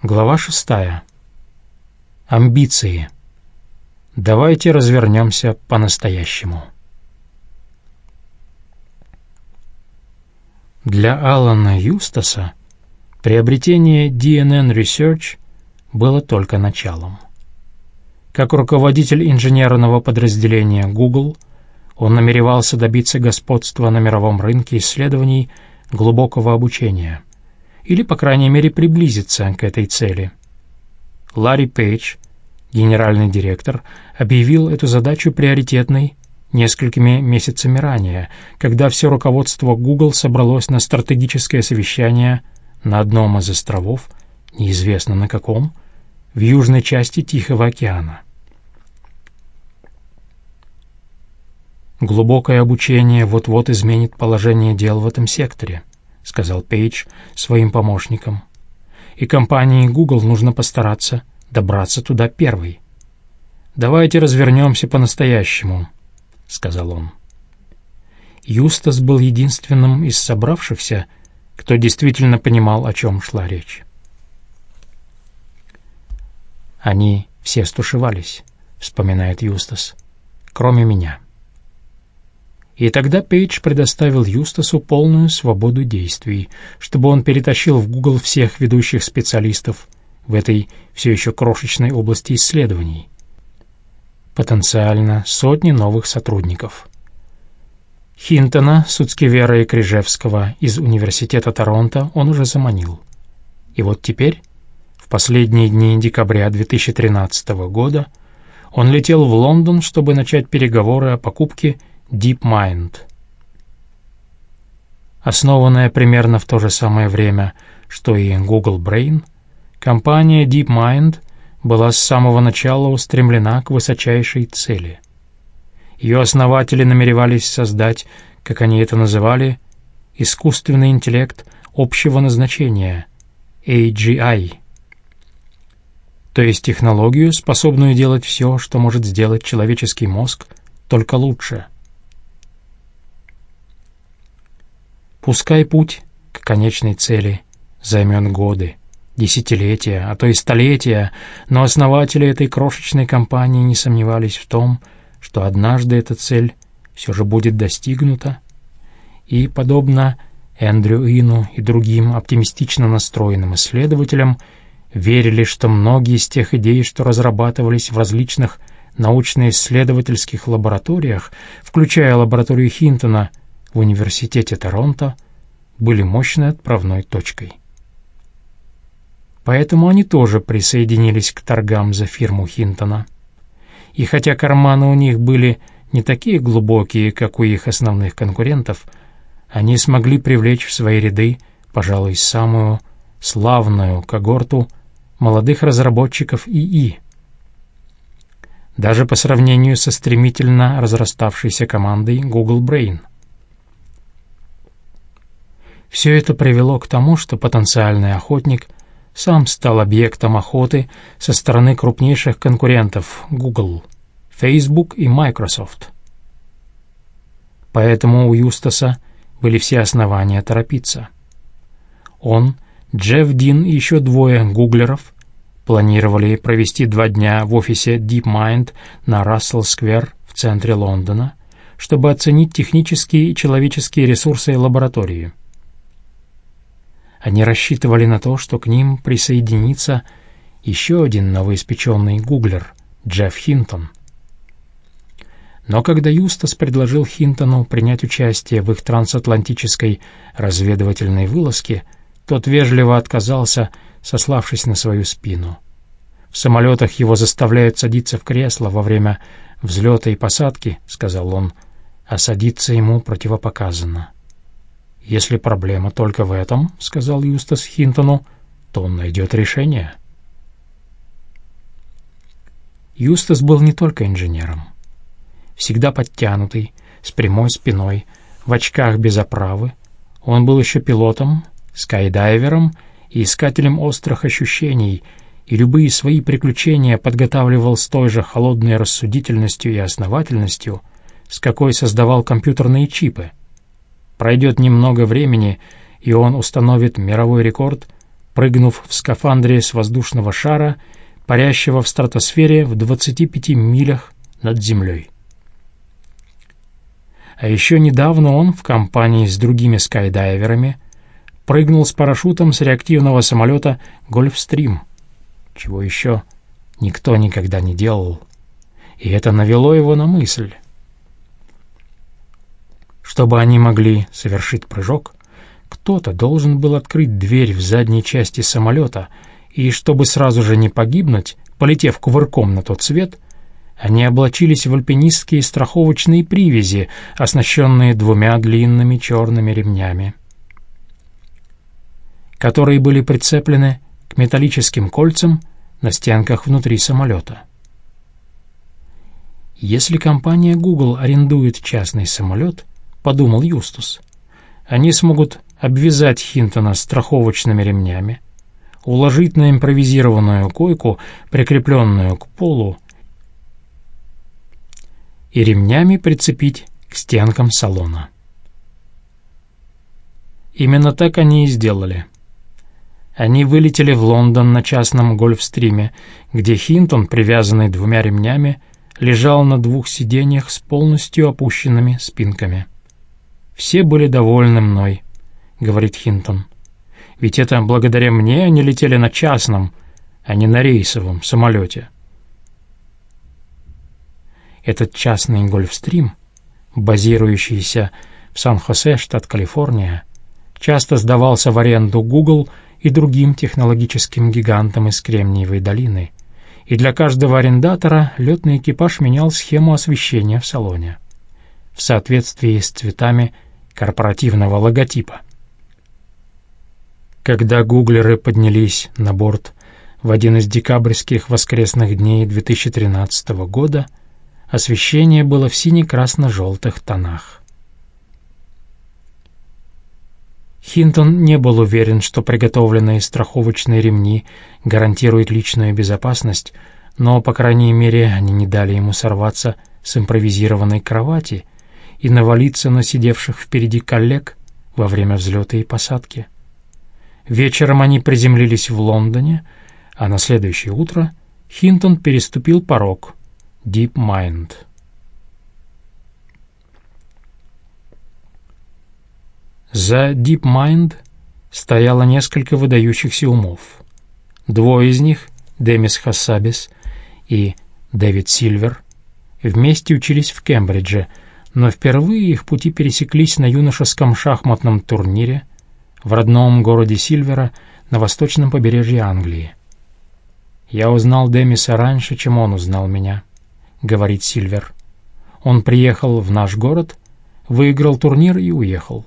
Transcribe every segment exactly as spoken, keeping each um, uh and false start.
Глава шестая. Амбиции. Давайте развернемся по-настоящему. Для Алана Юстаса приобретение ди эн эн Research было только началом. Как руководитель инженерного подразделения Google, он намеревался добиться господства на мировом рынке исследований глубокого обучения, или, по крайней мере, приблизиться к этой цели. Ларри Пейдж, генеральный директор, объявил эту задачу приоритетной несколькими месяцами ранее, когда все руководство Google собралось на стратегическое совещание на одном из островов, неизвестно на каком, в южной части Тихого океана. «Глубокое обучение вот-вот изменит положение дел в этом секторе», — сказал Пейдж своим помощникам. «И компании Google нужно постараться добраться туда первой. Давайте развернемся по-настоящему», — сказал он. Юстас был единственным из собравшихся, кто действительно понимал, о чем шла речь. «Они все стушевались», — вспоминает Юстас, — «кроме меня». И тогда Пейдж предоставил Юстасу полную свободу действий, чтобы он перетащил в Google всех ведущих специалистов в этой все еще крошечной области исследований. Потенциально сотни новых сотрудников. Хинтона, Суцкивера и Крижевского из Университета Торонто он уже заманил. И вот теперь, в последние дни декабря две тысячи тринадцатого года, он летел в Лондон, чтобы начать переговоры о покупке DeepMind. Основанная примерно в то же самое время, что и Google Brain, компания DeepMind была с самого начала устремлена к высочайшей цели. Ее основатели намеревались создать, как они это называли, искусственный интеллект общего назначения, эй джи ай, то есть технологию, способную делать все, что может сделать человеческий мозг, только лучше. Пускай путь к конечной цели займет годы, десятилетия, а то и столетия, но основатели этой крошечной компании не сомневались в том, что однажды эта цель все же будет достигнута, и, подобно Эндрю Ину и другим оптимистично настроенным исследователям, верили, что многие из тех идей, что разрабатывались в различных научно-исследовательских лабораториях, включая лабораторию Хинтона в Университете Торонто, были мощной отправной точкой. Поэтому они тоже присоединились к торгам за фирму Хинтона. И хотя карманы у них были не такие глубокие, как у их основных конкурентов, они смогли привлечь в свои ряды, пожалуй, самую славную когорту молодых разработчиков ИИ. Даже по сравнению со стремительно разраставшейся командой Google Brain. Все это привело к тому, что потенциальный охотник сам стал объектом охоты со стороны крупнейших конкурентов Google, Facebook и Microsoft. Поэтому у Юстаса были все основания торопиться. Он, Джефф Дин и еще двое гуглеров планировали провести два дня в офисе DeepMind на Рассел-сквер в центре Лондона, чтобы оценить технические и человеческие ресурсы лаборатории. Они рассчитывали на то, что к ним присоединится еще один новоиспеченный гуглер, Джефф Хинтон. Но когда Юстас предложил Хинтону принять участие в их трансатлантической разведывательной вылазке, тот вежливо отказался, сославшись на свою спину. «В самолетах его заставляют садиться в кресло во время взлета и посадки», — сказал он, — «а садиться ему противопоказано». «Если проблема только в этом, — сказал Юстас Хинтону, — то он найдет решение». Юстас был не только инженером. Всегда подтянутый, с прямой спиной, в очках без оправы, он был еще пилотом, скайдайвером и искателем острых ощущений, и любые свои приключения подготавливал с той же холодной рассудительностью и основательностью, с какой создавал компьютерные чипы. Пройдет немного времени, и он установит мировой рекорд прыгнув в скафандре с воздушного шара, парящего в стратосфере в двадцати пяти милях над землей. А еще недавно он, в компании с другими скайдайверами, прыгнул с парашютом с реактивного самолета «Гольфстрим», чего еще никто никогда не делал, и это навело его на мысль. Чтобы они могли совершить прыжок, кто-то должен был открыть дверь в задней части самолета, и чтобы сразу же не погибнуть, полетев кувырком на тот свет, они облачились в альпинистские страховочные привязи, оснащенные двумя длинными черными ремнями, которые были прицеплены к металлическим кольцам на стенках внутри самолета. Если компания Google арендует частный самолет, подумал Юстус, они смогут обвязать Хинтона страховочными ремнями, уложить на импровизированную койку, прикрепленную к полу, и ремнями прицепить к стенкам салона. Именно так они и сделали. Они вылетели в Лондон на частном Гольфстриме, где Хинтон, привязанный двумя ремнями, лежал на двух сиденьях с полностью опущенными спинками. «Все были довольны мной», — говорит Хинтон. «Ведь это благодаря мне они летели на частном, а не на рейсовом самолете». Этот частный Гольфстрим, базирующийся в Сан-Хосе, штат Калифорния, часто сдавался в аренду Google и другим технологическим гигантам из Кремниевой долины, и для каждого арендатора летный экипаж менял схему освещения в салоне в соответствии с цветами корпоративного логотипа. Когда гуглеры поднялись на борт в один из декабрьских воскресных дней две тысячи тринадцатого года, освещение было в сине-красно-желтых тонах. Хинтон не был уверен, что приготовленные страховочные ремни гарантируют личную безопасность, но, по крайней мере, они не дали ему сорваться с импровизированной кровати и навалиться на сидевших впереди коллег во время взлета и посадки. Вечером они приземлились в Лондоне, а на следующее утро Хинтон переступил порог DeepMind. За DeepMind стояло несколько выдающихся умов. Двое из них, Демис Хассабис и Дэвид Сильвер, вместе учились в Кембридже, но впервые их пути пересеклись на юношеском шахматном турнире в родном городе Сильвера на восточном побережье Англии. «Я узнал Демиса раньше, чем он узнал меня», — говорит Сильвер. «Он приехал в наш город, выиграл турнир и уехал».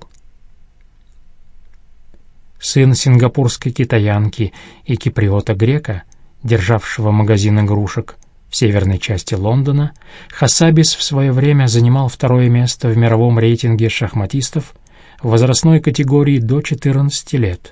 Сын сингапурской китаянки и киприота-грека, державшего магазин игрушек в северной части Лондона, Хассабис в свое время занимал второе место в мировом рейтинге шахматистов в возрастной категории до четырнадцати лет.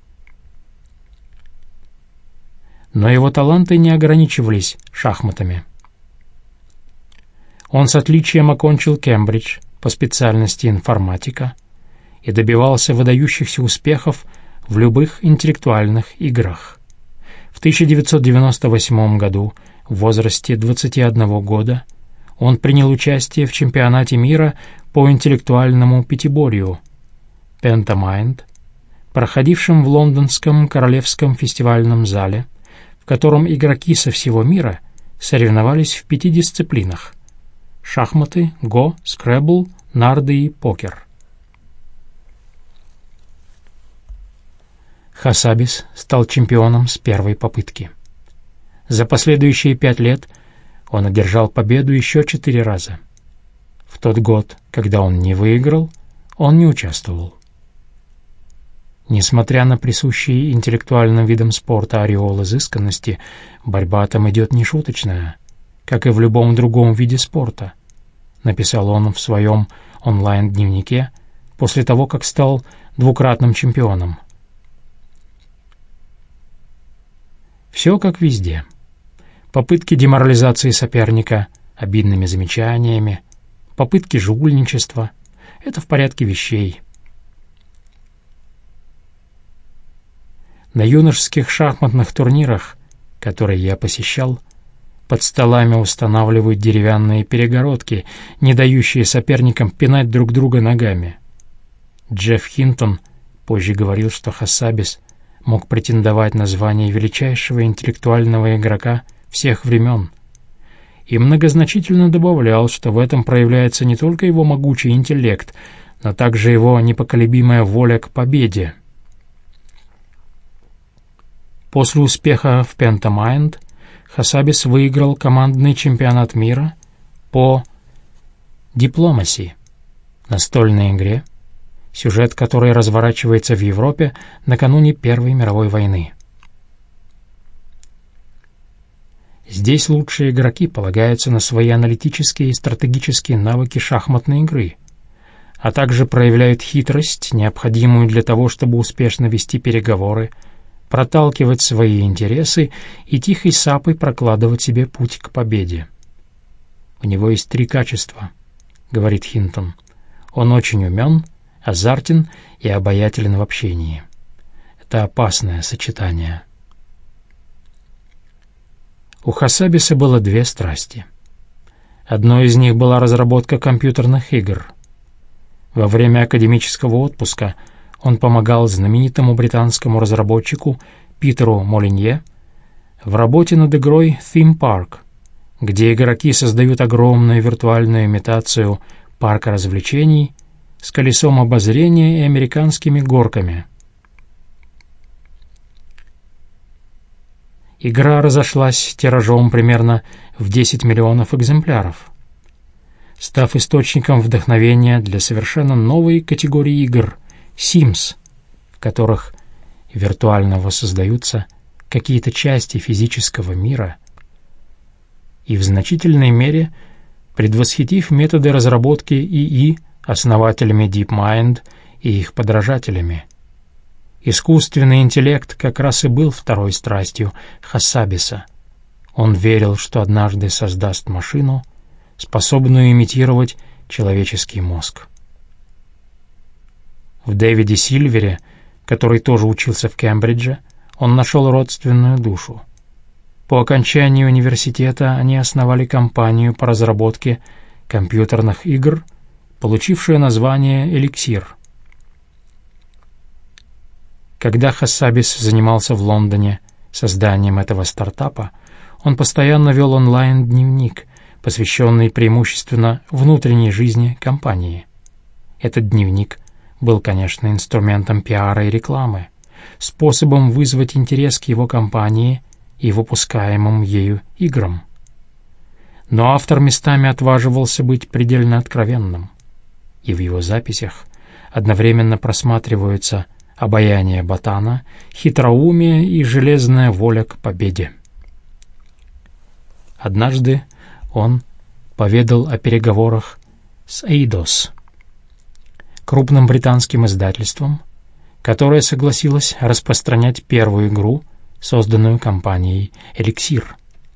Но его таланты не ограничивались шахматами. Он с отличием окончил Кембридж по специальности информатика и добивался выдающихся успехов в любых интеллектуальных играх. В тысяча девятьсот девяносто восьмом году, в возрасте двадцати одного года, он принял участие в чемпионате мира по интеллектуальному пятиборью Pentamind, проходившем в лондонском Королевском фестивальном зале, в котором игроки со всего мира соревновались в пяти дисциплинах: шахматы, го, скрэбл, нарды и покер. Хассабис стал чемпионом с первой попытки. За последующие пять лет он одержал победу еще четыре раза. В тот год, когда он не выиграл, он не участвовал. Несмотря на присущий интеллектуальным видам спорта ореол изысканности, борьба там идет нешуточная, как и в любом другом виде спорта, написал он в своем онлайн-дневнике после того, как стал двукратным чемпионом. Все как везде. Попытки деморализации соперника обидными замечаниями, попытки жульничества — это в порядке вещей. На юношеских шахматных турнирах, которые я посещал, под столами устанавливают деревянные перегородки, не дающие соперникам пинать друг друга ногами. Джефф Хинтон позже говорил, что Хассабис мог претендовать на звание величайшего интеллектуального игрока всех времен, и многозначительно добавлял, что в этом проявляется не только его могучий интеллект, но также его непоколебимая воля к победе. После успеха в Пентамайнд Хассабис выиграл командный чемпионат мира по дипломаси, настольной игре, сюжет которой разворачивается в Европе накануне Первой мировой войны. Здесь лучшие игроки полагаются на свои аналитические и стратегические навыки шахматной игры, а также проявляют хитрость, необходимую для того, чтобы успешно вести переговоры, проталкивать свои интересы и тихой сапой прокладывать себе путь к победе. «У него есть три качества», — говорит Хинтон. «Он очень умен, азартен и обаятелен в общении. Это опасное сочетание». У Хассабиса было две страсти. Одной из них была разработка компьютерных игр. Во время академического отпуска он помогал знаменитому британскому разработчику Питеру Молинье в работе над игрой Theme Park, где игроки создают огромную виртуальную имитацию парка развлечений с колесом обозрения и американскими горками. Игра разошлась тиражом примерно в десять миллионов экземпляров, став источником вдохновения для совершенно новой категории игр — Sims, в которых виртуально воссоздаются какие-то части физического мира и в значительной мере предвосхитив методы разработки ИИ основателями DeepMind и их подражателями. Искусственный интеллект как раз и был второй страстью Хассабиса. Он верил, что однажды создаст машину, способную имитировать человеческий мозг. В Дэвиде Сильвере, который тоже учился в Кембридже, он нашел родственную душу. По окончании университета они основали компанию по разработке компьютерных игр, получившую название «Эликсир». Когда Хассабис занимался в Лондоне созданием этого стартапа, он постоянно вел онлайн-дневник, посвященный преимущественно внутренней жизни компании. Этот дневник был, конечно, инструментом пиара и рекламы, способом вызвать интерес к его компании и выпускаемым ею играм. Но автор местами отваживался быть предельно откровенным, и в его записях одновременно просматриваются обаяние ботана, хитроумие и железная воля к победе. Однажды он поведал о переговорах с Eidos, крупным британским издательством, которое согласилось распространять первую игру, созданную компанией «Эликсир».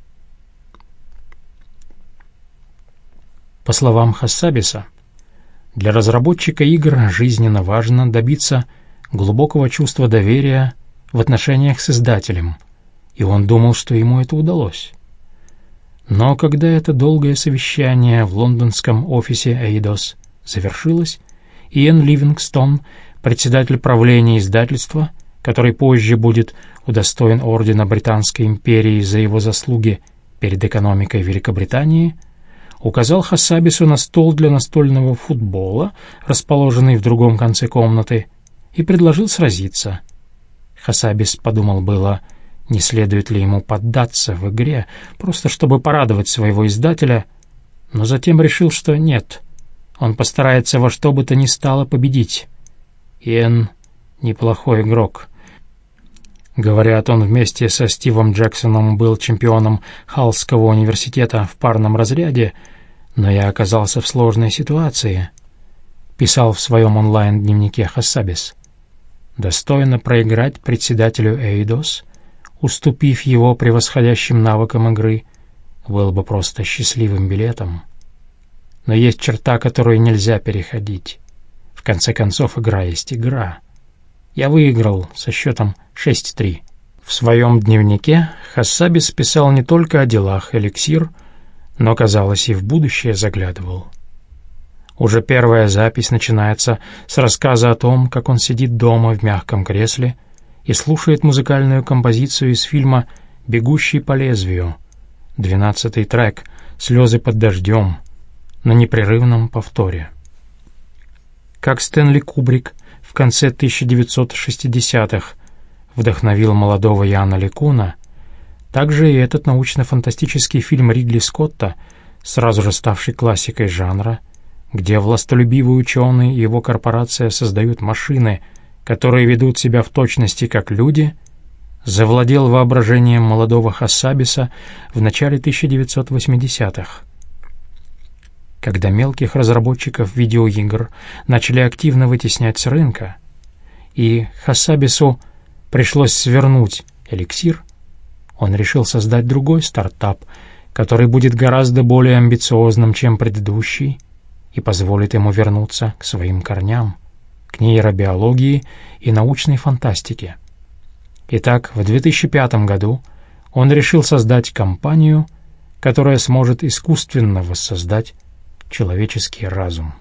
По словам Хассабиса, для разработчика игр жизненно важно добиться глубокого чувства доверия в отношениях с издателем, и он думал, что ему это удалось. Но когда это долгое совещание в лондонском офисе Eidos завершилось, Иэн Ливингстон, председатель правления издательства, который позже будет удостоен ордена Британской империи за его заслуги перед экономикой Великобритании, указал Хассабису на стол для настольного футбола, расположенный в другом конце комнаты, и предложил сразиться. Хассабис подумал было, не следует ли ему поддаться в игре, просто чтобы порадовать своего издателя, но затем решил, что нет, он постарается во что бы то ни стало победить. Иэн — неплохой игрок. Говорят, он вместе со Стивом Джексоном был чемпионом Халлского университета в парном разряде, но я оказался в сложной ситуации, писал в своем онлайн-дневнике Хассабис. Достойно проиграть председателю Eidos, уступив его превосходящим навыкам игры, был бы просто счастливым билетом. Но есть черта, которую нельзя переходить. В конце концов, игра есть игра. Я выиграл со счетом шесть три. В своем дневнике Хассабис писал не только о делах эликсир, но, казалось, и в будущее заглядывал. Уже первая запись начинается с рассказа о том, как он сидит дома в мягком кресле и слушает музыкальную композицию из фильма «Бегущий по лезвию», двенадцатый трек «Слезы под дождем», на непрерывном повторе. Как Стэнли Кубрик в конце тысяча девятьсот шестидесятых вдохновил молодого Яна Лекуна, также и этот научно-фантастический фильм Ридли Скотта, сразу же ставший классикой жанра, где властолюбивый ученый и его корпорация создают машины, которые ведут себя в точности как люди, завладел воображением молодого Хассабиса в начале тысяча девятьсот восьмидесятых. Когда мелких разработчиков видеоигр начали активно вытеснять с рынка, и Хассабису пришлось свернуть эликсир, он решил создать другой стартап, который будет гораздо более амбициозным, чем предыдущий, и позволит ему вернуться к своим корням, к нейробиологии и научной фантастике. Итак, в две тысячи пятом году он решил создать компанию, которая сможет искусственно воссоздать человеческий разум.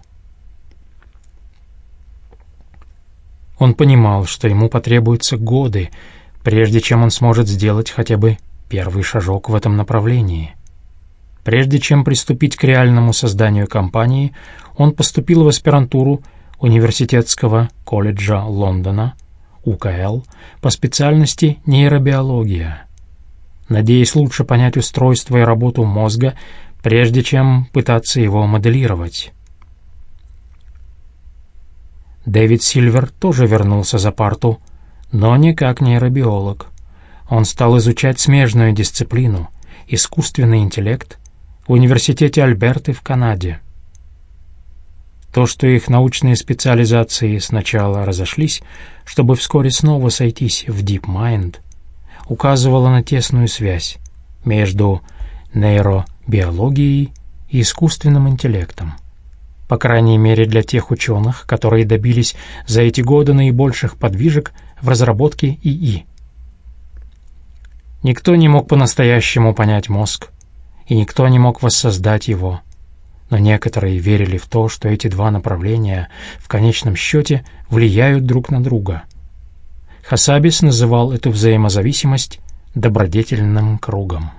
Он понимал, что ему потребуются годы, прежде чем он сможет сделать хотя бы первый шажок в этом направлении. Прежде чем приступить к реальному созданию компании, он поступил в аспирантуру Университетского колледжа Лондона, У К Л, по специальности нейробиология, надеясь лучше понять устройство и работу мозга, прежде чем пытаться его моделировать. Дэвид Сильвер тоже вернулся за парту, но не как нейробиолог. Он стал изучать смежную дисциплину — искусственный интеллект в Университете Альберты в Канаде. То, что их научные специализации сначала разошлись, чтобы вскоре снова сойтись в DeepMind, указывало на тесную связь между нейробиологией и искусственным интеллектом. По крайней мере для тех ученых, которые добились за эти годы наибольших подвижек в разработке И И. Никто не мог по-настоящему понять мозг, и никто не мог воссоздать его, но некоторые верили в то, что эти два направления в конечном счете влияют друг на друга. Хассабис называл эту взаимозависимость добродетельным кругом.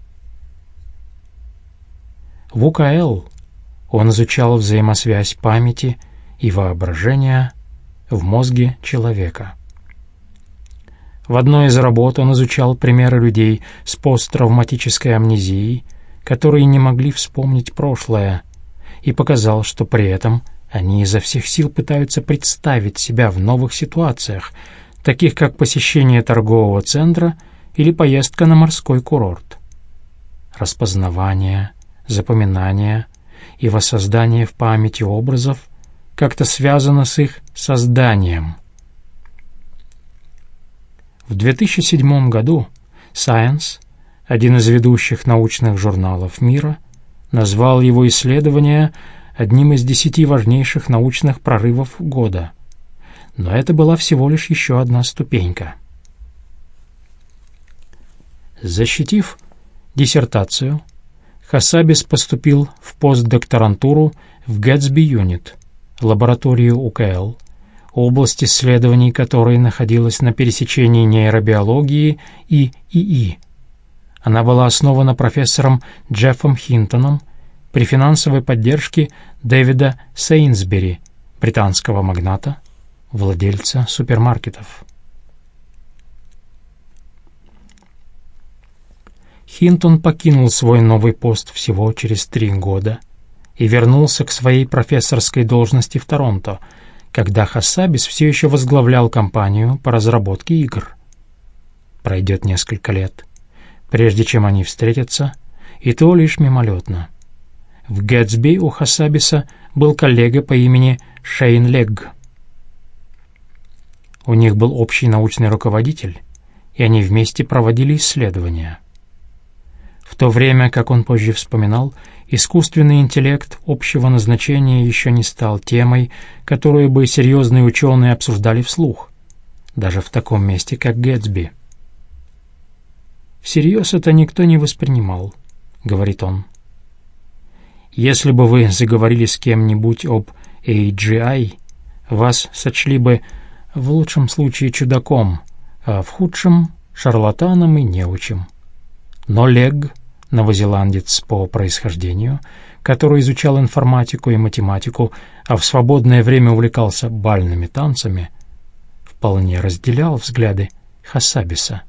В У К Л он изучал взаимосвязь памяти и воображения в мозге человека. В одной из работ он изучал примеры людей с посттравматической амнезией, которые не могли вспомнить прошлое, и показал, что при этом они изо всех сил пытаются представить себя в новых ситуациях, таких как посещение торгового центра или поездка на морской курорт. Распознавание, запоминание и воссоздание в памяти образов как-то связано с их созданием. В две тысячи седьмом году Science, один из ведущих научных журналов мира, назвал его исследование одним из десяти важнейших научных прорывов года. Но это была всего лишь еще одна ступенька. Защитив диссертацию, Хассабис поступил в постдокторантуру в Гэтсби Юнит, лабораторию У К Л, область исследований которой находилась на пересечении нейробиологии и И И. Она была основана профессором Джеффом Хинтоном при финансовой поддержке Дэвида Сейнсбери, британского магната, владельца супермаркетов. Хинтон покинул свой новый пост всего через три года и вернулся к своей профессорской должности в Торонто, когда Хассабис все еще возглавлял компанию по разработке игр. Пройдет несколько лет, прежде чем они встретятся, и то лишь мимолетно. В Гэтсби у Хассабиса был коллега по имени Шейн Легг. У них был общий научный руководитель, и они вместе проводили исследования. В то время, как он позже вспоминал, искусственный интеллект общего назначения еще не стал темой, которую бы серьезные ученые обсуждали вслух, даже в таком месте, как Гэтсби. «Всерьез это никто не воспринимал», — говорит он. «Если бы вы заговорили с кем-нибудь об эй джи ай, вас сочли бы в лучшем случае чудаком, а в худшем — шарлатаном и неучем. Но Легг, новозеландец по происхождению, который изучал информатику и математику, а в свободное время увлекался бальными танцами, вполне разделял взгляды Хасабиса.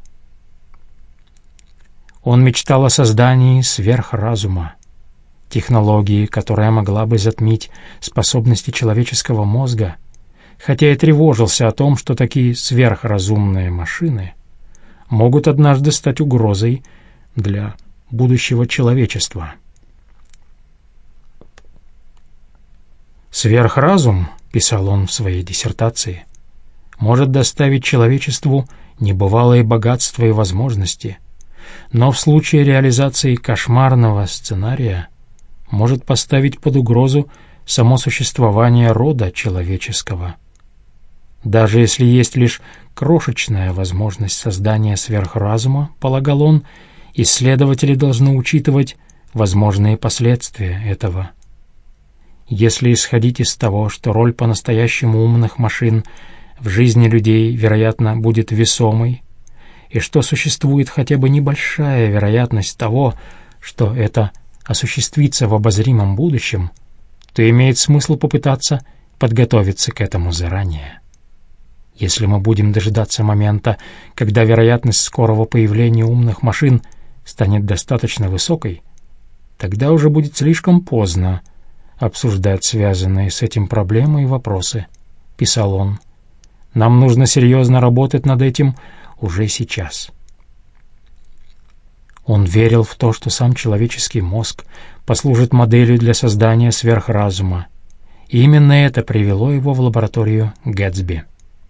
Он мечтал о создании сверхразума, технологии, которая могла бы затмить способности человеческого мозга, хотя и тревожился о том, что такие сверхразумные машины могут однажды стать угрозой для будущего человечества. «Сверхразум, — писал он в своей диссертации, — может доставить человечеству небывалые богатства и возможности, но в случае реализации кошмарного сценария может поставить под угрозу само существование рода человеческого. Даже если есть лишь крошечная возможность создания сверхразума, полагал он, исследователи должны учитывать возможные последствия этого. Если исходить из того, что роль по-настоящему умных машин в жизни людей, вероятно, будет весомой, и что существует хотя бы небольшая вероятность того, что это осуществится в обозримом будущем, то имеет смысл попытаться подготовиться к этому заранее. Если мы будем дожидаться момента, когда вероятность скорого появления умных машин станет достаточно высокой, тогда уже будет слишком поздно обсуждать связанные с этим проблемы и вопросы, — писал он. Нам нужно серьезно работать над этим уже сейчас. Он верил в то, что сам человеческий мозг послужит моделью для создания сверхразума, и именно это привело его в лабораторию Гэтсби.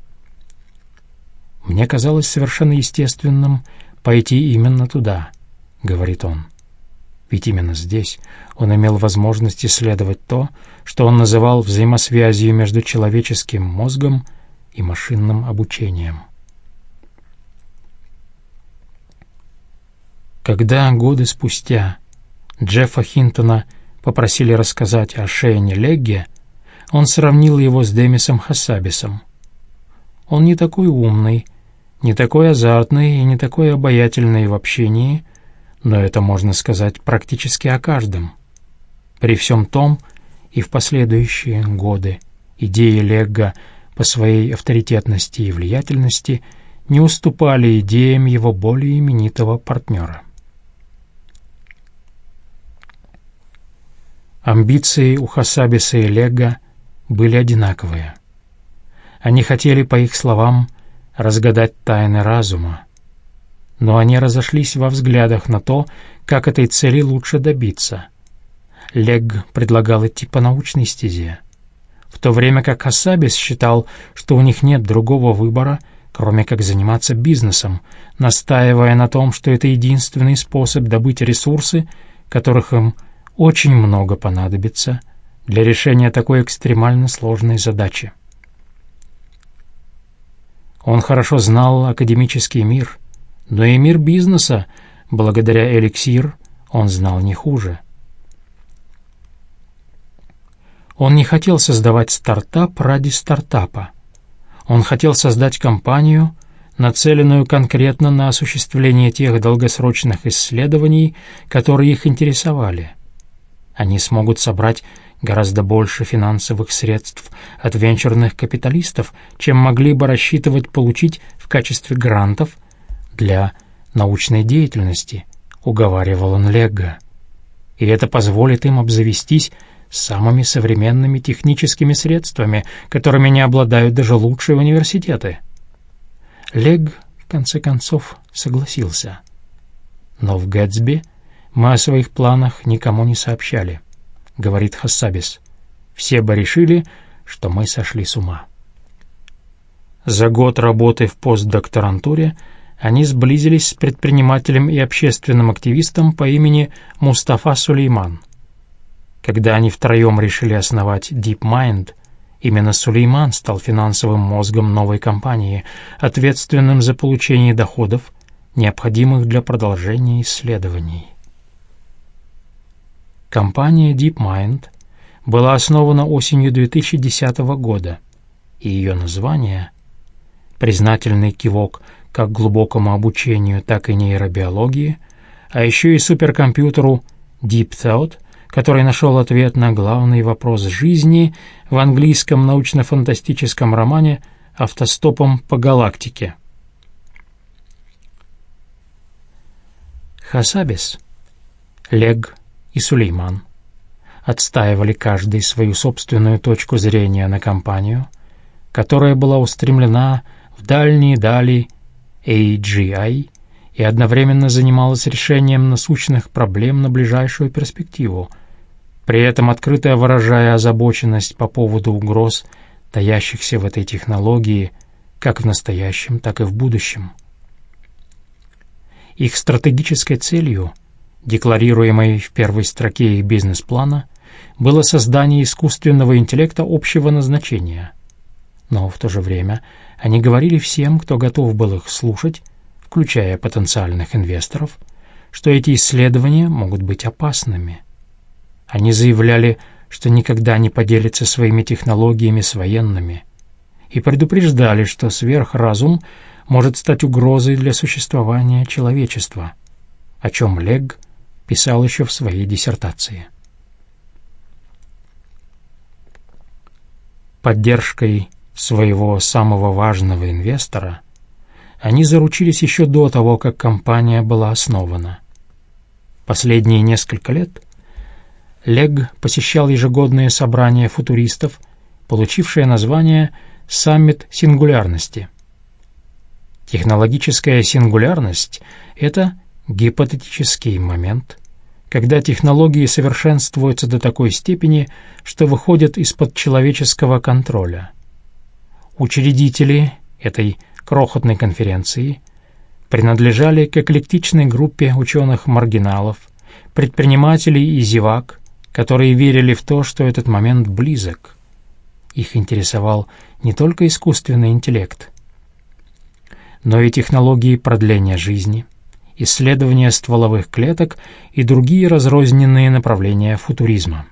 «Мне казалось совершенно естественным пойти именно туда», — говорит он. Ведь именно здесь он имел возможность исследовать то, что он называл взаимосвязью между человеческим мозгом и машинным обучением. Когда годы спустя Джеффа Хинтона попросили рассказать о Шейне Легге, он сравнил его с Демисом Хасабисом. Он не такой умный, не такой азартный и не такой обаятельный в общении, но это можно сказать практически о каждом. При всем том и в последующие годы идеи Легга по своей авторитетности и влиятельности не уступали идеям его более именитого партнера. Амбиции у Хасабиса и Легга были одинаковые. Они хотели, по их словам, разгадать тайны разума, но они разошлись во взглядах на то, как этой цели лучше добиться. Легг предлагал идти по научной стезе, в то время как Хасабис считал, что у них нет другого выбора, кроме как заниматься бизнесом, настаивая на том, что это единственный способ добыть ресурсы, которых им очень много понадобится для решения такой экстремально сложной задачи. Он хорошо знал академический мир, но и мир бизнеса, благодаря «Эликсир», он знал не хуже. Он не хотел создавать стартап ради стартапа. Он хотел создать компанию, нацеленную конкретно на осуществление тех долгосрочных исследований, которые их интересовали. Они смогут собрать гораздо больше финансовых средств от венчурных капиталистов, чем могли бы рассчитывать получить в качестве грантов для научной деятельности, уговаривал он Легга. И это позволит им обзавестись самыми современными техническими средствами, которыми не обладают даже лучшие университеты. Легг, в конце концов, согласился. Но в Гэтсби мы о своих планах никому не сообщали, говорит Хасабис. Все бы решили, что мы сошли с ума. За год работы в постдокторантуре они сблизились с предпринимателем и общественным активистом по имени Мустафа Сулейман. Когда они втроем решили основать DeepMind Именно Сулейман стал финансовым мозгом новой компании, ответственным за получение доходов, необходимых для продолжения исследований. Компания DeepMind была основана осенью две тысячи десятого года, и ее название, признательный кивок как глубокому обучению, так и нейробиологии, а еще и суперкомпьютеру Deep Thought, который нашел ответ на главный вопрос жизни в английском научно-фантастическом романе «Автостопом по галактике». Хасабис, Легг и Сулейман отстаивали каждый свою собственную точку зрения на компанию, которая была устремлена в дальние дали эй джи ай и одновременно занималась решением насущных проблем на ближайшую перспективу, при этом открыто выражая озабоченность по поводу угроз, таящихся в этой технологии как в настоящем, так и в будущем. Их стратегической целью, декларируемой в первой строке их бизнес-плана, было создание искусственного интеллекта общего назначения. Но в то же время они говорили всем, кто готов был их слушать, включая потенциальных инвесторов, что эти исследования могут быть опасными. Они заявляли, что никогда не поделятся своими технологиями с военными, и предупреждали, что сверхразум может стать угрозой для существования человечества, о чем Легг писал еще в своей диссертации. Поддержкой своего самого важного инвестора они заручились еще до того, как компания была основана. Последние несколько лет Легг посещал ежегодные собрания футуристов, получившее название «Саммит сингулярности». Технологическая сингулярность — это гипотетический момент, когда технологии совершенствуются до такой степени, что выходят из-под человеческого контроля. Учредители этой крохотной конференции принадлежали к эклектичной группе ученых-маргиналов, предпринимателей и зевак, которые верили в то, что этот момент близок. Их интересовал не только искусственный интеллект, но и технологии продления жизни, исследования стволовых клеток и другие разрозненные направления футуризма.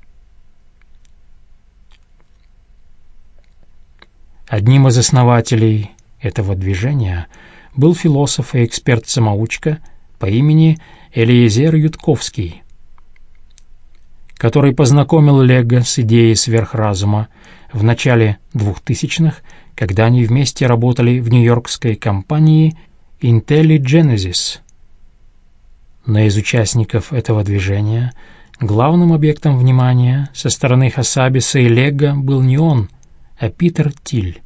Одним из основателей этого движения был философ и эксперт-самоучка по имени Элиезер Ютковский, который познакомил Легга с идеей сверхразума в начале двухтысячных, когда они вместе работали в нью-йоркской компании IntelliGenesis. Но из участников этого движения главным объектом внимания со стороны Хасабиса и Легга был не он, а Питер Тиль.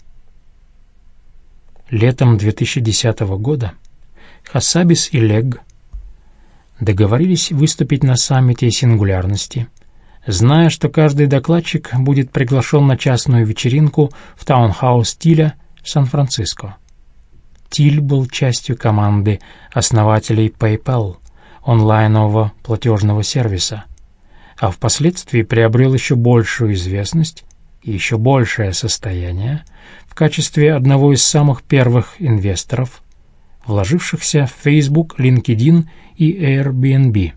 Летом две тысячи десятого года Хасабис и Легг договорились выступить на саммите сингулярности, зная, что каждый докладчик будет приглашен на частную вечеринку в таунхаус Тиля в Сан-Франциско. Тиль был частью команды основателей PayPal, онлайнового платежного сервиса, а впоследствии приобрел еще большую известность и еще большее состояние в качестве одного из самых первых инвесторов, вложившихся в Facebook, LinkedIn и Airbnb.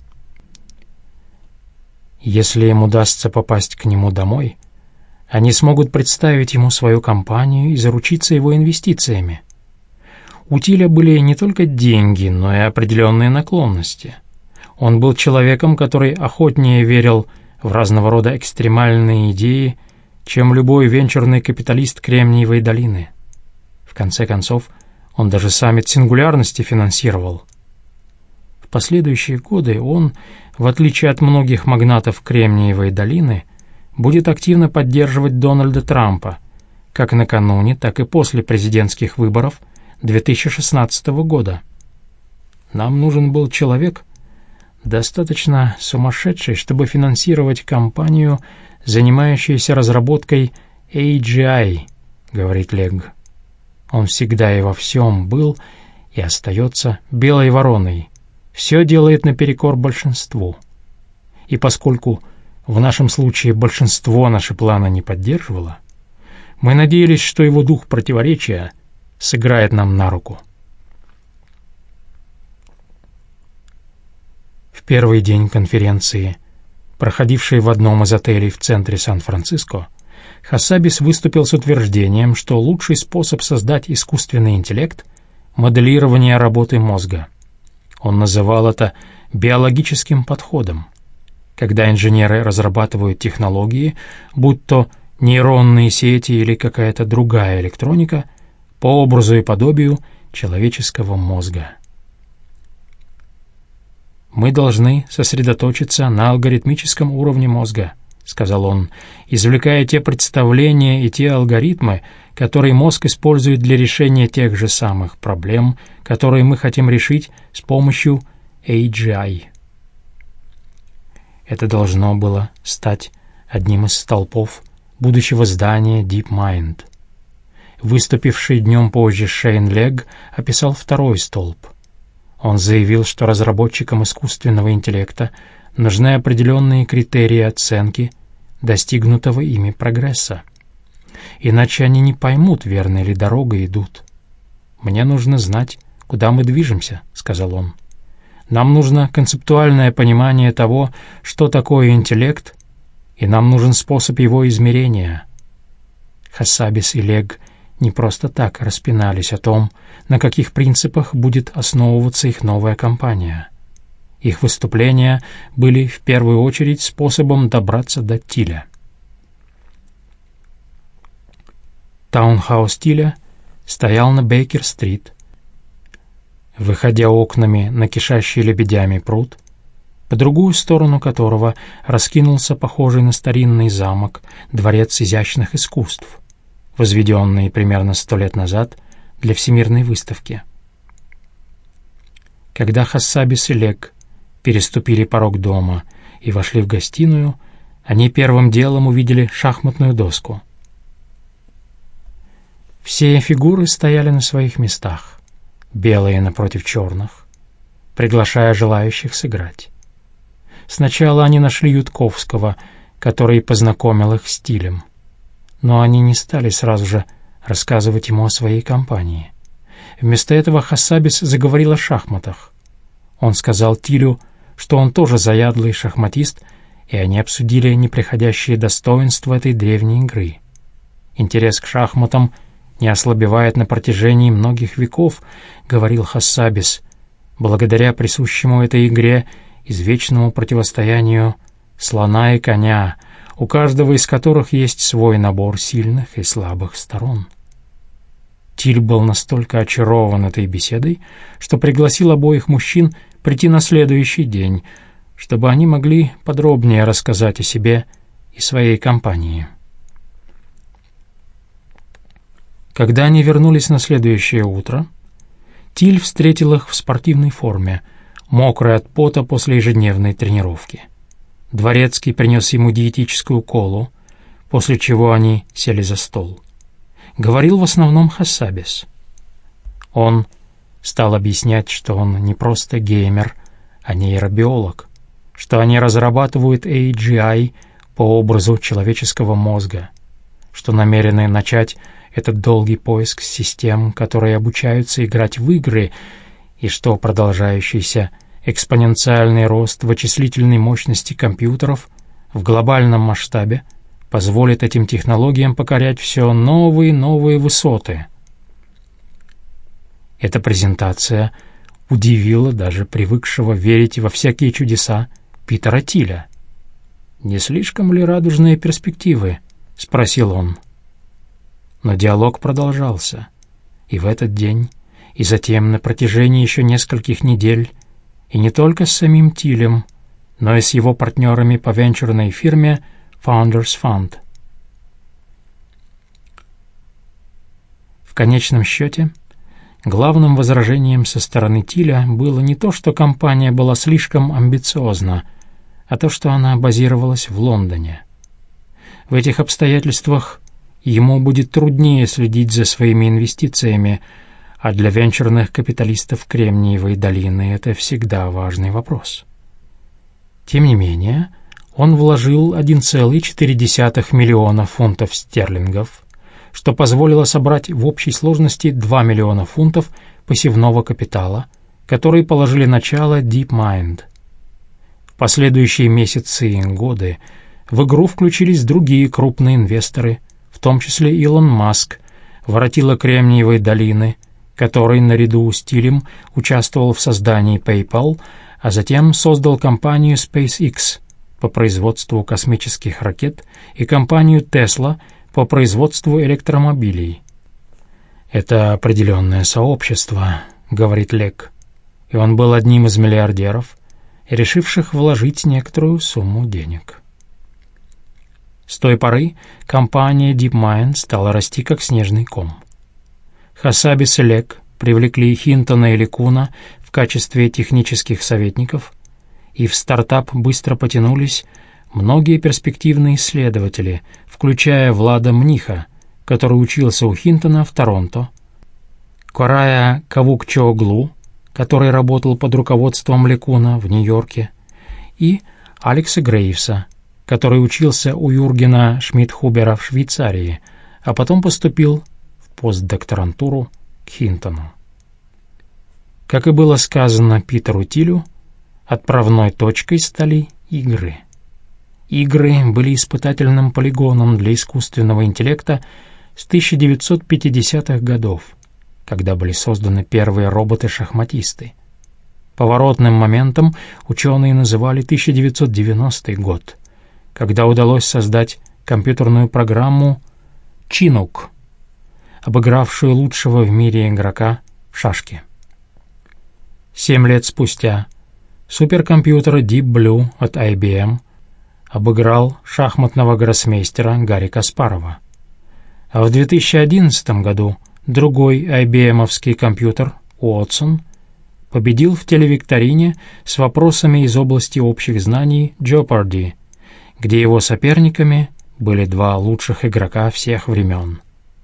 Если им удастся попасть к нему домой, они смогут представить ему свою компанию и заручиться его инвестициями. У Тиля были не только деньги, но и определенные наклонности. Он был человеком, который охотнее верил в разного рода экстремальные идеи, чем любой венчурный капиталист Кремниевой долины. В конце концов, он даже саммит сингулярности финансировал. В последующие годы он, в отличие от многих магнатов Кремниевой долины, будет активно поддерживать Дональда Трампа, как накануне, так и после президентских выборов две тысячи шестнадцатого года. Нам нужен был человек, достаточно сумасшедший, чтобы финансировать компанию, занимающуюся разработкой эй джи ай, говорит Легг. Он всегда и во всем был и остается белой вороной. Все делает наперекор большинству. И поскольку в нашем случае большинство наши планы не поддерживало, Мы надеялись, что его дух противоречия сыграет нам на руку. В первый день конференции, проходившей в одном из отелей в центре Сан-Франциско, Хассабис выступил с утверждением, что лучший способ создать искусственный интеллект — моделирование работы мозга. Он называл это биологическим подходом, когда инженеры разрабатывают технологии, будь то нейронные сети или какая-то другая электроника, по образу и подобию человеческого мозга. «Мы должны сосредоточиться на алгоритмическом уровне мозга», — сказал он, «извлекая те представления и те алгоритмы, которые мозг использует для решения тех же самых проблем, которые мы хотим решить с помощью эй джи ай». Это должно было стать одним из столпов будущего здания DeepMind. Выступивший днем позже Шейн Легг описал второй столб. Он заявил, что разработчикам искусственного интеллекта нужны определенные критерии оценки достигнутого ими прогресса. Иначе они не поймут, верной ли дорогой идут. «Мне нужно знать, куда мы движемся», — сказал он. «Нам нужно концептуальное понимание того, что такое интеллект, и нам нужен способ его измерения». Хассабис и Легг не просто так распинались о том, на каких принципах будет основываться их новая компания. Их выступления были в первую очередь способом добраться до Тиля. Таунхаус Тиля стоял на Бейкер-стрит, выходя окнами на кишащий лебедями пруд, по другую сторону которого раскинулся похожий на старинный замок дворец изящных искусств, возведенный примерно сто лет назад для Всемирной выставки. Когда Хассабис и Легг переступили порог дома и вошли в гостиную, они первым делом увидели шахматную доску. Все фигуры стояли на своих местах, белые напротив черных, приглашая желающих сыграть. Сначала они нашли Ютковского, который познакомил их с Тилем, но они не стали сразу же рассказывать ему о своей компании. Вместо этого Хассабис заговорил о шахматах. Он сказал Тилю, что он тоже заядлый шахматист, и они обсудили неприходящие достоинства этой древней игры. «Интерес к шахматам не ослабевает на протяжении многих веков», — говорил Хассабис, «благодаря присущему этой игре извечному противостоянию слона и коня, у каждого из которых есть свой набор сильных и слабых сторон». Тиль был настолько очарован этой беседой, что пригласил обоих мужчин прийти на следующий день, чтобы они могли подробнее рассказать о себе и своей компании. Когда они вернулись на следующее утро, Тиль встретил их в спортивной форме, мокрый от пота после ежедневной тренировки. Дворецкий принес ему диетическую колу, после чего они сели за стол. Говорил в основном Хассабис. Он стал объяснять, что он не просто геймер, а нейробиолог, что они разрабатывают эй джи ай по образу человеческого мозга, что намерены начать этот долгий поиск систем, которые обучаются играть в игры, и что продолжающийся экспоненциальный рост вычислительной мощности компьютеров в глобальном масштабе позволит этим технологиям покорять все новые и новые высоты. Эта презентация удивила даже привыкшего верить во всякие чудеса Питера Тиля. «Не слишком ли радужные перспективы?» — спросил он. Но диалог продолжался, и в этот день, и затем на протяжении еще нескольких недель, и не только с самим Тилем, но и с его партнерами по венчурной фирме Founders Fund. В конечном счете, главным возражением со стороны Тиля было не то, что компания была слишком амбициозна, а то, что она базировалась в Лондоне. В этих обстоятельствах ему будет труднее следить за своими инвестициями, а для венчурных капиталистов Кремниевой долины это всегда важный вопрос. Тем не менее, он вложил один целых четыре десятых миллиона фунтов стерлингов что позволило собрать в общей сложности два миллиона фунтов пассивного капитала, которые положили начало DeepMind. В последующие месяцы и годы в игру включились другие крупные инвесторы, в том числе Илон Маск, воротила Кремниевой долины, который наряду с Тилем участвовал в создании PayPal, а затем создал компанию SpaceX по производству космических ракет и компанию Tesla по производству электромобилей. «Это определенное сообщество», — говорит Лек, и он был одним из миллиардеров, решивших вложить некоторую сумму денег. С той поры компания DeepMind стала расти как снежный ком. Хасабис и Лек привлекли Хинтона и Лекуна в качестве технических советников, и в стартап быстро потянулись многие перспективные исследователи, включая Влада Мниха, который учился у Хинтона в Торонто, Корая Кавукчооглу, который работал под руководством Лекуна в Нью-Йорке, и Алекса Грейвса, который учился у Юргена Шмидхубера в Швейцарии, а потом поступил в постдокторантуру к Хинтону. Как и было сказано Питеру Тилю, отправной точкой стали игры. Игры были испытательным полигоном для искусственного интеллекта с тысяча девятьсот пятидесятых годов, когда были созданы первые роботы-шахматисты. Поворотным моментом ученые называли тысяча девятьсот девяностый год, когда удалось создать компьютерную программу Chinook, обыгравшую лучшего в мире игрока в шашки. Семь лет спустя суперкомпьютер Deep Blue от ай би эм обыграл шахматного гроссмейстера Гарри Каспарова, а в две тысячи одиннадцатом году другой ай би эм-овский компьютер Уотсон победил в телевикторине с вопросами из области общих знаний Jeopardy, где его соперниками были два лучших игрока всех времен.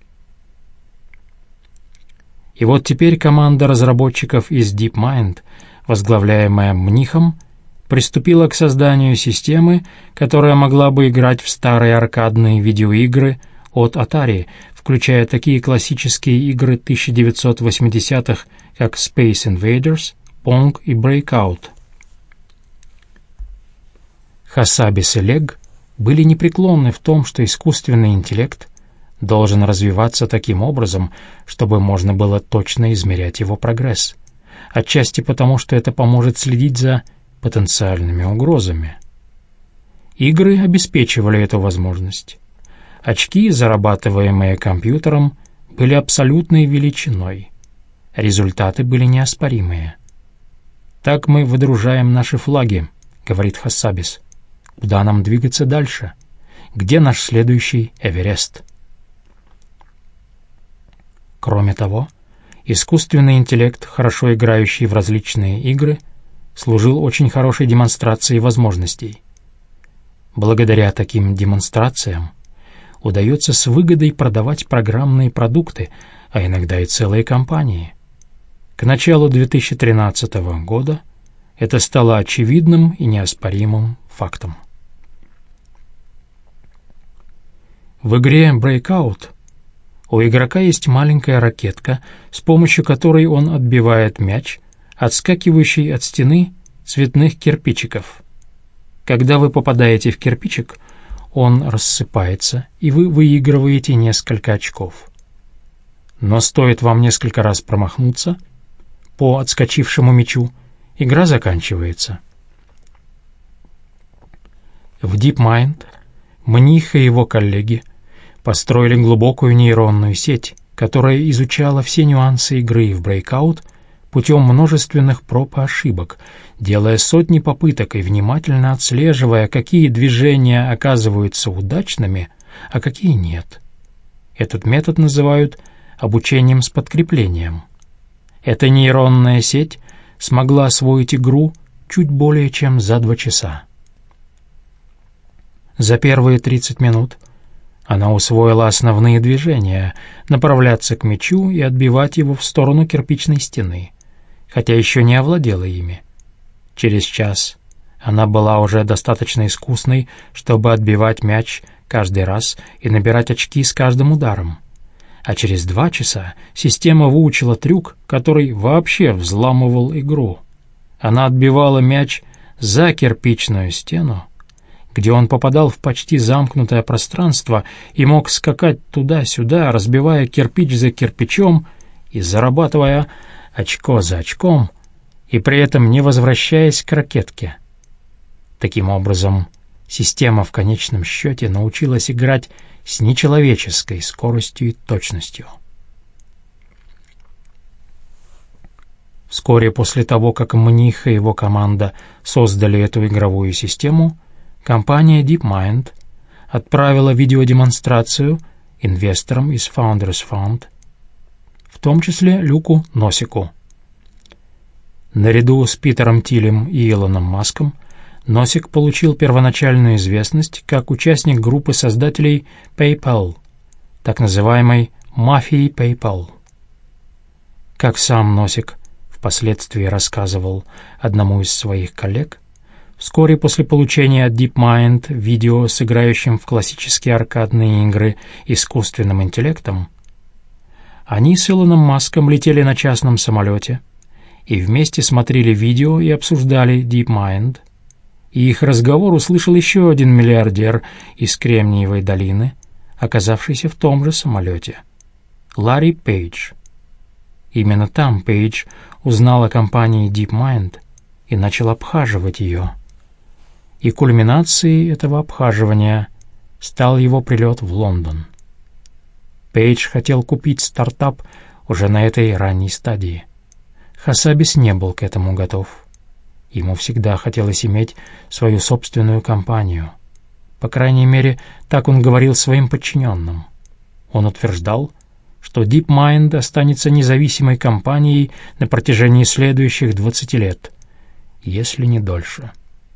И вот теперь команда разработчиков из DeepMind, возглавляемая Мнихом, приступила к созданию системы, которая могла бы играть в старые аркадные видеоигры от Atari, включая такие классические игры тысяча девятьсот восьмидесятых, как Space Invaders, Pong и Breakout. Хасабис и Лек были непреклонны в том, что искусственный интеллект должен развиваться таким образом, чтобы можно было точно измерять его прогресс, отчасти потому, что это поможет следить за потенциальными угрозами. Игры обеспечивали эту возможность. Очки, зарабатываемые компьютером, были абсолютной величиной. Результаты были неоспоримые. «Так мы выдружаем наши флаги», — говорит Хасабис. «Куда нам двигаться дальше? Где наш следующий Эверест?» Кроме того, искусственный интеллект, хорошо играющий в различные игры, служил очень хорошей демонстрацией возможностей. Благодаря таким демонстрациям удается с выгодой продавать программные продукты, а иногда и целые компании. К началу две тысячи тринадцатого года это стало очевидным и неоспоримым фактом. В игре Breakout у игрока есть маленькая ракетка, с помощью которой он отбивает мяч, отскакивающий от стены цветных кирпичиков. Когда вы попадаете в кирпичик, он рассыпается, и вы выигрываете несколько очков. Но стоит вам несколько раз промахнуться по отскочившему мячу, игра заканчивается. В DeepMind Мних и его коллеги построили глубокую нейронную сеть, которая изучала все нюансы игры в Breakout путем множественных проб и ошибок, делая сотни попыток и внимательно отслеживая, какие движения оказываются удачными, а какие нет. Этот метод называют обучением с подкреплением. Эта нейронная сеть смогла освоить игру чуть более чем за два часа. За первые тридцать минут она усвоила основные движения — направляться к мячу и отбивать его в сторону кирпичной стены, хотя еще не овладела ими. Через час она была уже достаточно искусной, чтобы отбивать мяч каждый раз и набирать очки с каждым ударом, А через два часа система выучила трюк, который вообще взламывал игру. Она отбивала мяч за кирпичную стену, где он попадал в почти замкнутое пространство и мог скакать туда-сюда, разбивая кирпич за кирпичом и зарабатывая очко за очком, и при этом не возвращаясь к ракетке. Таким образом, система в конечном счете научилась играть с нечеловеческой скоростью и точностью. Вскоре после того, как Мних и его команда создали эту игровую систему, компания DeepMind отправила видеодемонстрацию инвесторам из Founders Fund, в том числе Люку Носику. Наряду с Питером Тилем и Илоном Маском Носик получил первоначальную известность как участник группы создателей PayPal, так называемой «мафии PayPal». Как сам Носик впоследствии рассказывал одному из своих коллег, вскоре после получения от DeepMind видео с играющим в классические аркадные игры искусственным интеллектом, они с Илоном Маском летели на частном самолете и вместе смотрели видео и обсуждали DeepMind, и их разговор услышал еще один миллиардер из Кремниевой долины, оказавшийся в том же самолете — Ларри Пейдж. Именно там Пейдж узнал о компании DeepMind и начал обхаживать ее. И кульминацией этого обхаживания стал его прилет в Лондон. Пейдж хотел купить стартап уже на этой ранней стадии. Хасабис не был к этому готов. Ему всегда хотелось иметь свою собственную компанию. По крайней мере, так он говорил своим подчиненным. Он утверждал, что DeepMind останется независимой компанией на протяжении следующих двадцати лет, если не дольше.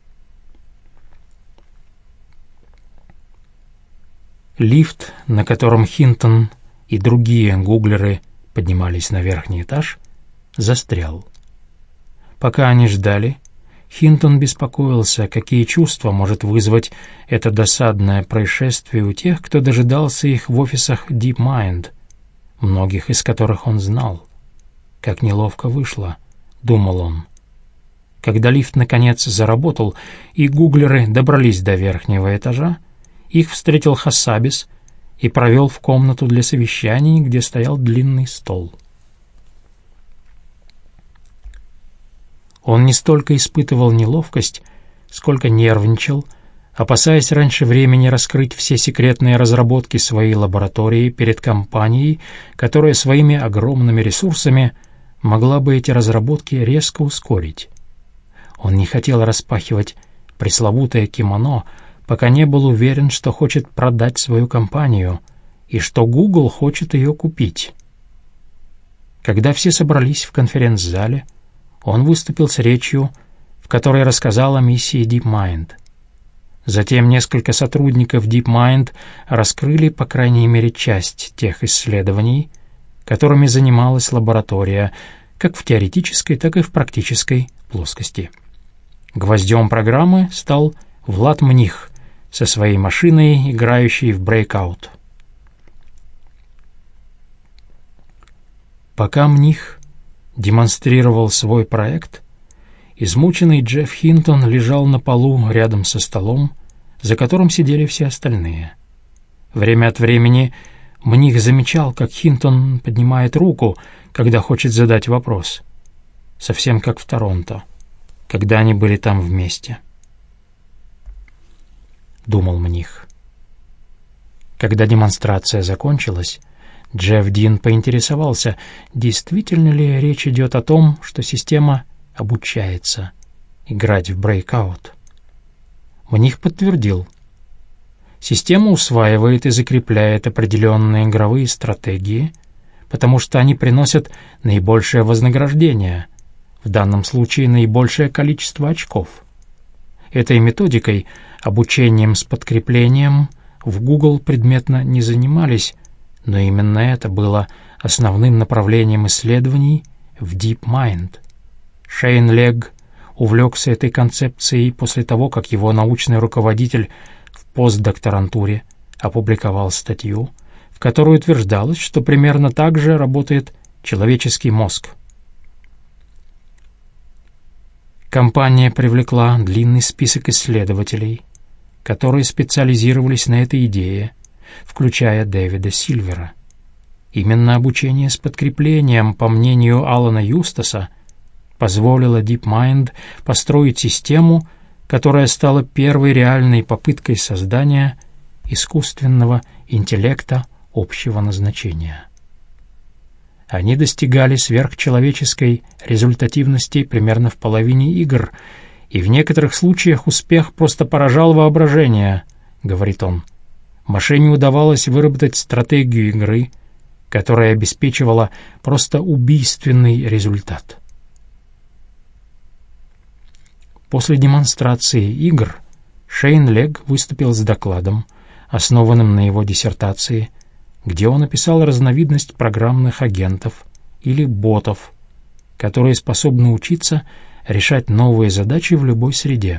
Лифт, на котором Хинтон и другие гуглеры поднимались на верхний этаж, застрял. Пока они ждали, Хинтон беспокоился, какие чувства может вызвать это досадное происшествие у тех, кто дожидался их в офисах DeepMind, многих из которых он знал. Как неловко вышло, думал он. Когда лифт наконец заработал и гуглеры добрались до верхнего этажа, их встретил Хасабис и провел в комнату для совещаний, где стоял длинный стол. Он не столько испытывал неловкость, сколько нервничал, опасаясь раньше времени раскрыть все секретные разработки своей лаборатории перед компанией, которая своими огромными ресурсами могла бы эти разработки резко ускорить. Он не хотел распахивать пресловутое кимоно, пока не был уверен, что хочет продать свою компанию и что Google хочет ее купить. Когда все собрались в конференц-зале, он выступил с речью, в которой рассказал о миссии DeepMind. Затем несколько сотрудников DeepMind раскрыли, по крайней мере, часть тех исследований, которыми занималась лаборатория, как в теоретической, так и в практической плоскости. Гвоздем программы стал Влад Мних со своей машиной, играющей в Breakout. Пока Мних демонстрировал свой проект, измученный Джефф Хинтон лежал на полу рядом со столом, за которым сидели все остальные. Время от времени Мних замечал, как Хинтон поднимает руку, когда хочет задать вопрос, совсем как в Торонто, когда они были там вместе. Думал Мних. Когда демонстрация закончилась, Джефф Дин поинтересовался, действительно ли речь идет о том, что система обучается играть в Breakout. Мних подтвердил. Система усваивает и закрепляет определенные игровые стратегии, потому что они приносят наибольшее вознаграждение, в данном случае наибольшее количество очков. Этой методикой, обучением с подкреплением, в Google предметно не занимались, но именно это было основным направлением исследований в DeepMind. Шейн Легг увлекся этой концепцией после того, как его научный руководитель в постдокторантуре опубликовал статью, в которой утверждалось, что примерно так же работает человеческий мозг. Компания привлекла длинный список исследователей, которые специализировались на этой идее, включая Дэвида Сильвера. Именно обучение с подкреплением, по мнению Алана Юстаса, позволило DeepMind построить систему, которая стала первой реальной попыткой создания искусственного интеллекта общего назначения. Они достигали сверхчеловеческой результативности примерно в половине игр, и в некоторых случаях успех просто поражал воображение, говорит он. Машине удавалось выработать стратегию игры, которая обеспечивала просто убийственный результат. После демонстрации игр Шейн Легг выступил с докладом, основанным на его диссертации, где он описал разновидность программных агентов или ботов, которые способны учиться решать новые задачи в любой среде.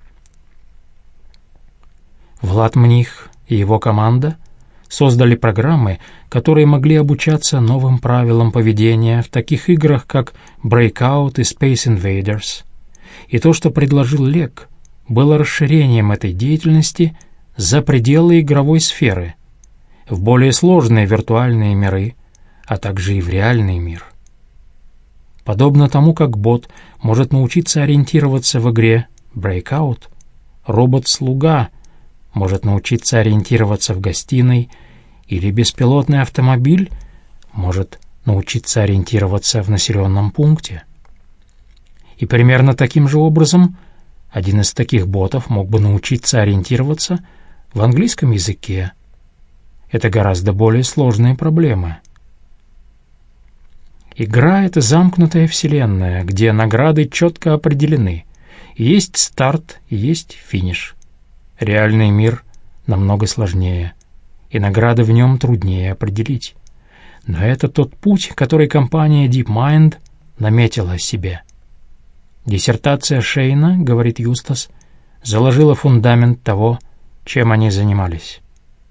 Влад Мних и его команда создали программы, которые могли обучаться новым правилам поведения в таких играх, как Breakout и Space Invaders. И то, что предложил Легг, было расширением этой деятельности за пределы игровой сферы, в более сложные виртуальные миры, а также и в реальный мир. Подобно тому, как бот может научиться ориентироваться в игре Breakout, робот-слуга может научиться ориентироваться в гостиной, или беспилотный автомобиль может научиться ориентироваться в населенном пункте. И примерно таким же образом один из таких ботов мог бы научиться ориентироваться в английском языке. Это гораздо более сложные проблемы. Игра — это замкнутая вселенная, где награды четко определены. Есть старт и есть финиш. Реальный мир намного сложнее, и награды в нем труднее определить. Но это тот путь, который компания DeepMind наметила себе. Диссертация Шейна, говорит Юстас, заложила фундамент того, чем они занимались.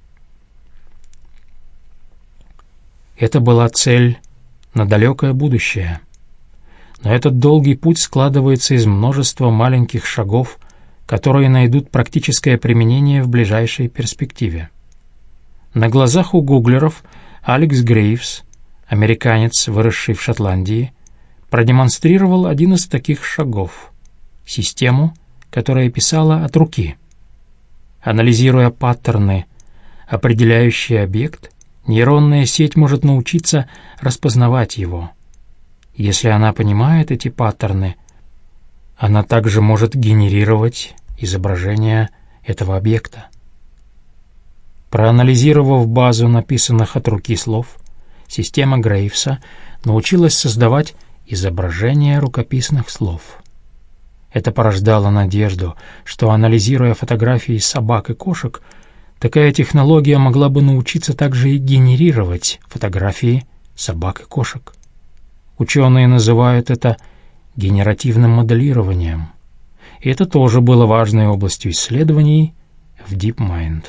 Это была цель на далекое будущее. Но этот долгий путь складывается из множества маленьких шагов, которые найдут практическое применение в ближайшей перспективе. На глазах у гуглеров Алекс Грейвс, американец, выросший в Шотландии, продемонстрировал один из таких шагов — систему, которая писала от руки. Анализируя паттерны, определяющие объект, нейронная сеть может научиться распознавать его. Если она понимает эти паттерны, она также может генерировать изображение этого объекта. Проанализировав базу написанных от руки слов, система Грейвса научилась создавать изображения рукописных слов. Это порождало надежду, что, анализируя фотографии собак и кошек, такая технология могла бы научиться также и генерировать фотографии собак и кошек. Ученые называют это генеративным моделированием, и это тоже было важной областью исследований в DeepMind.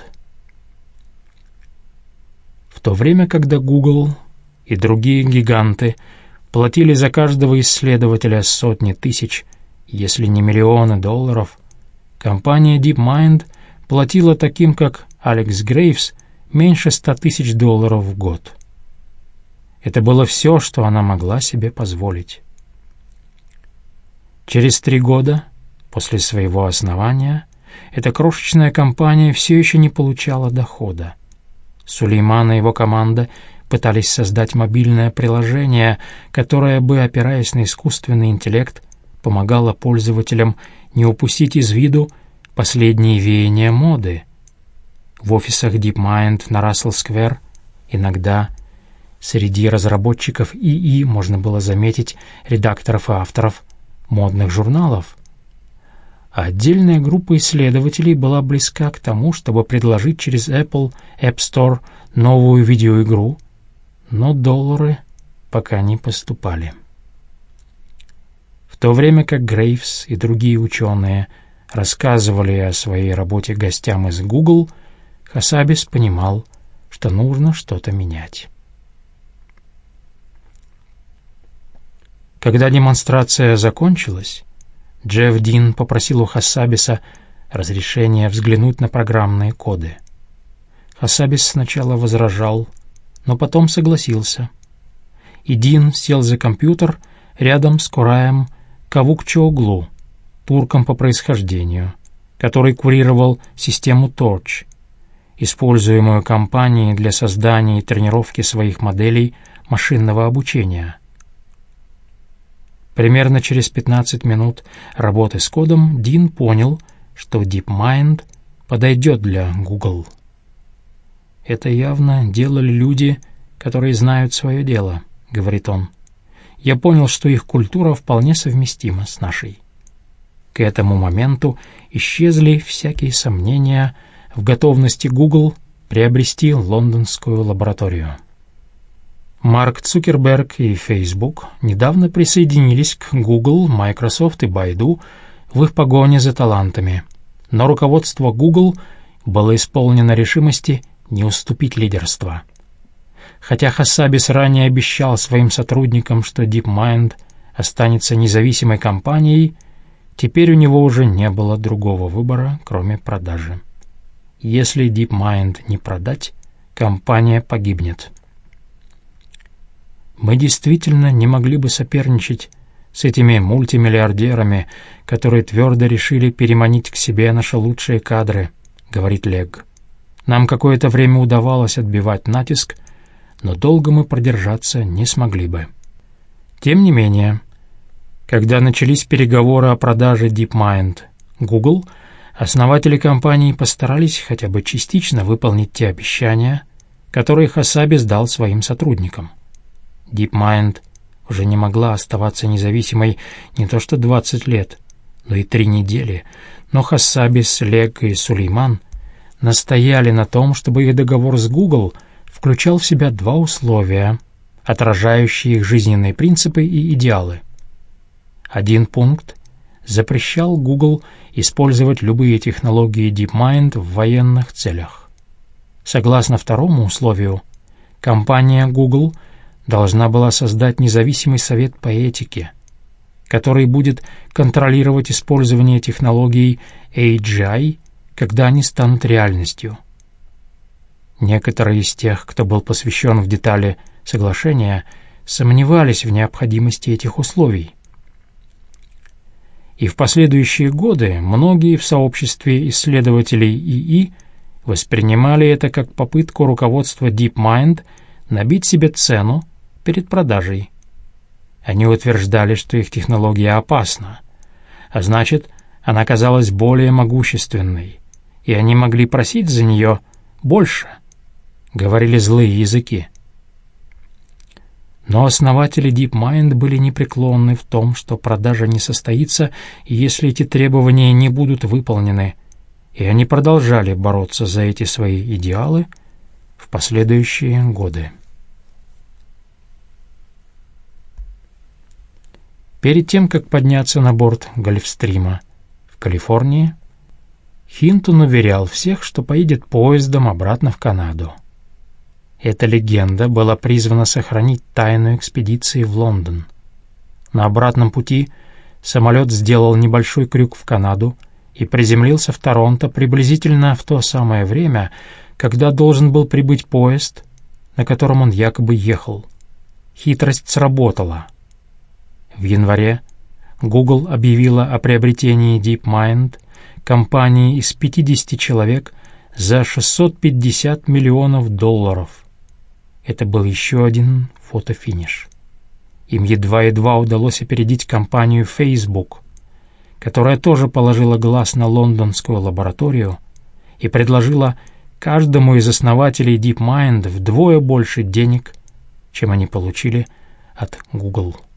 В то время, когда Google и другие гиганты платили за каждого исследователя сотни тысяч, если не миллионы долларов, компания DeepMind платила таким, как Алекс Грейвс, меньше ста тысяч долларов в год. Это было все, что она могла себе позволить. Через три года после своего основания эта крошечная компания все еще не получала дохода. Сулейман и его команда пытались создать мобильное приложение, которое бы, опираясь на искусственный интеллект, помогало пользователям не упустить из виду последние веяния моды. В офисах DeepMind на Рассел-сквер иногда среди разработчиков ИИ можно было заметить редакторов и авторов модных журналов. А отдельная группа исследователей была близка к тому, чтобы предложить через Apple App Store новую видеоигру, но доллары пока не поступали. В то время как Грейвс и другие ученые рассказывали о своей работе гостям из Google, Хасабис понимал, что нужно что-то менять. Когда демонстрация закончилась, Джефф Дин попросил у Хассабиса разрешения взглянуть на программные коды. Хассабис сначала возражал, но потом согласился. И Дин сел за компьютер рядом с Кораем Кавукчооглу, турком по происхождению, который курировал систему Torch, используемую компанией для создания и тренировки своих моделей машинного обучения. Примерно через пятнадцать минут работы с кодом Дин понял, что DeepMind подойдет для Google. «Это явно делали люди, которые знают свое дело», — говорит он. «Я понял, что их культура вполне совместима с нашей». К этому моменту исчезли всякие сомнения в готовности Google приобрести лондонскую лабораторию. Марк Цукерберг и Facebook недавно присоединились к Google, Microsoft и Baidu в их погоне за талантами, но руководство Google было исполнено решимости не уступить лидерство. Хотя Хассабис ранее обещал своим сотрудникам, что DeepMind останется независимой компанией, теперь у него уже не было другого выбора, кроме продажи. Если DeepMind не продать, компания погибнет. «Мы действительно не могли бы соперничать с этими мультимиллиардерами, которые твердо решили переманить к себе наши лучшие кадры», — говорит Легг. «Нам какое-то время удавалось отбивать натиск, но долго мы продержаться не смогли бы». Тем не менее, когда начались переговоры о продаже DeepMind Google, основатели компании постарались хотя бы частично выполнить те обещания, которые Хассабис дал своим сотрудникам. DeepMind уже не могла оставаться независимой не то что двадцать лет, но и три недели, но Хассабис, Легг и Сулейман настояли на том, чтобы их договор с Google включал в себя два условия, отражающие их жизненные принципы и идеалы. Один пункт запрещал Google использовать любые технологии DeepMind в военных целях. Согласно второму условию, компания Google должна была создать независимый совет по этике, который будет контролировать использование технологий эй джи ай, когда они станут реальностью. Некоторые из тех, кто был посвящен в детали соглашения, сомневались в необходимости этих условий. И в последующие годы многие в сообществе исследователей ИИ воспринимали это как попытку руководства DeepMind набить себе цену перед продажей. Они утверждали, что их технология опасна, а значит, она казалась более могущественной, и они могли просить за нее больше, говорили злые языки. Но основатели DeepMind были непреклонны в том, что продажа не состоится, если эти требования не будут выполнены, и они продолжали бороться за эти свои идеалы в последующие годы. Перед тем, как подняться на борт Гольфстрима в Калифорнии, Хинтон уверял всех, что поедет поездом обратно в Канаду. Эта легенда была призвана сохранить тайну экспедиции в Лондон. На обратном пути самолет сделал небольшой крюк в Канаду и приземлился в Торонто приблизительно в то самое время, когда должен был прибыть поезд, на котором он якобы ехал. Хитрость сработала. В январе Google объявила о приобретении DeepMind компании из пятидесяти человек за шестьсот пятьдесят миллионов долларов. Это был еще один фотофиниш. Им едва-едва удалось опередить компанию Facebook, которая тоже положила глаз на лондонскую лабораторию и предложила каждому из основателей DeepMind вдвое больше денег, чем они получили от Google.